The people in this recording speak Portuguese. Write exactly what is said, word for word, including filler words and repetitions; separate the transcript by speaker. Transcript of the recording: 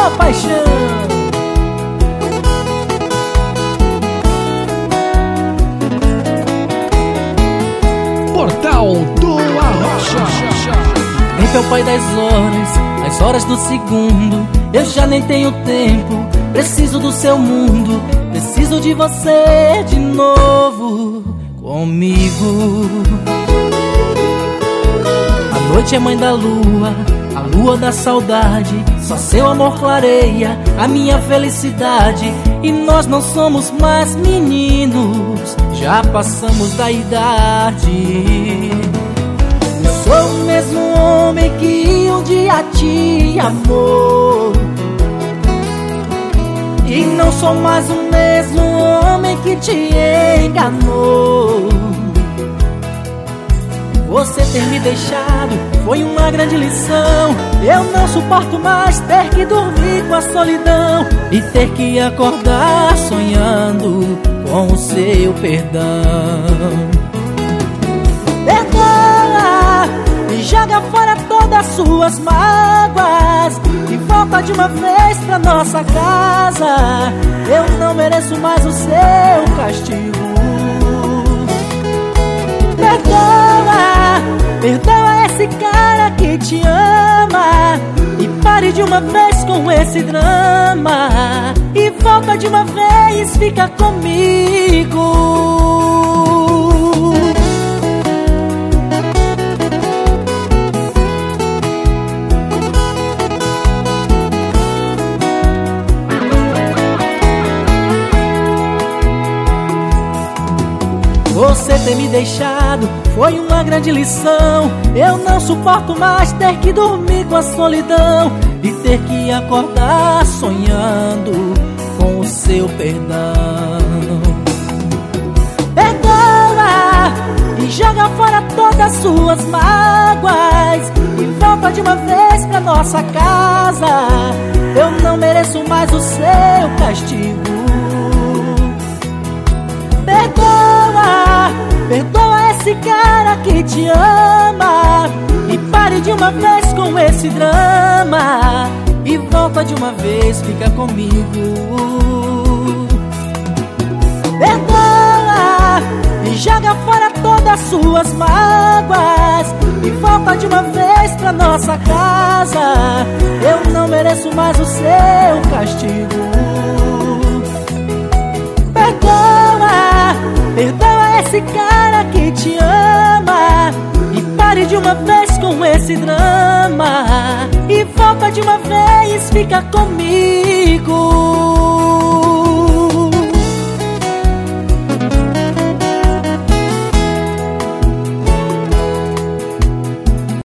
Speaker 1: só paixão.
Speaker 2: Portal do Arrocha.
Speaker 1: Vem, pai das horas, as horas do segundo. Eu já nem tenho tempo, preciso do seu mundo. Preciso de você de novo comigo. A noite é mãe da lua, a lua da saudade. Só seu amor clareia a minha felicidade. E nós não somos mais meninos, já passamos da idade. Eu sou o mesmo homem que um dia te amou, e não sou mais o mesmo homem que te enganou. Você ter me deixado foi uma grande lição. Eu não suporto mais ter que dormir com a solidão e ter que acordar sonhando com o seu perdão. Perdoa e joga fora todas as suas mágoas e volta de uma vez pra nossa casa. Eu não mereço mais o seu castigo. Perdoa, perdoa esse cara que te ama e pare de uma vez com esse drama e volta de uma vez, fica comigo. Você ter me deixado foi uma grande lição. Eu não suporto mais ter que dormir com a solidão e ter que acordar sonhando com o seu perdão. Perdoa e joga fora todas as suas mágoas e volta de uma vez pra nossa casa. Eu não mereço mais o seu castigo. Perdoa, perdoa esse cara que te ama e pare de uma vez com esse drama e volta de uma vez, fica comigo. Perdoa e joga fora todas as suas mágoas e volta de uma vez pra nossa casa. Eu não mereço mais o seu castigo. Perdoa, perdoa esse cara que te ama e pare de uma vez com esse drama e volta de uma vez, fica comigo.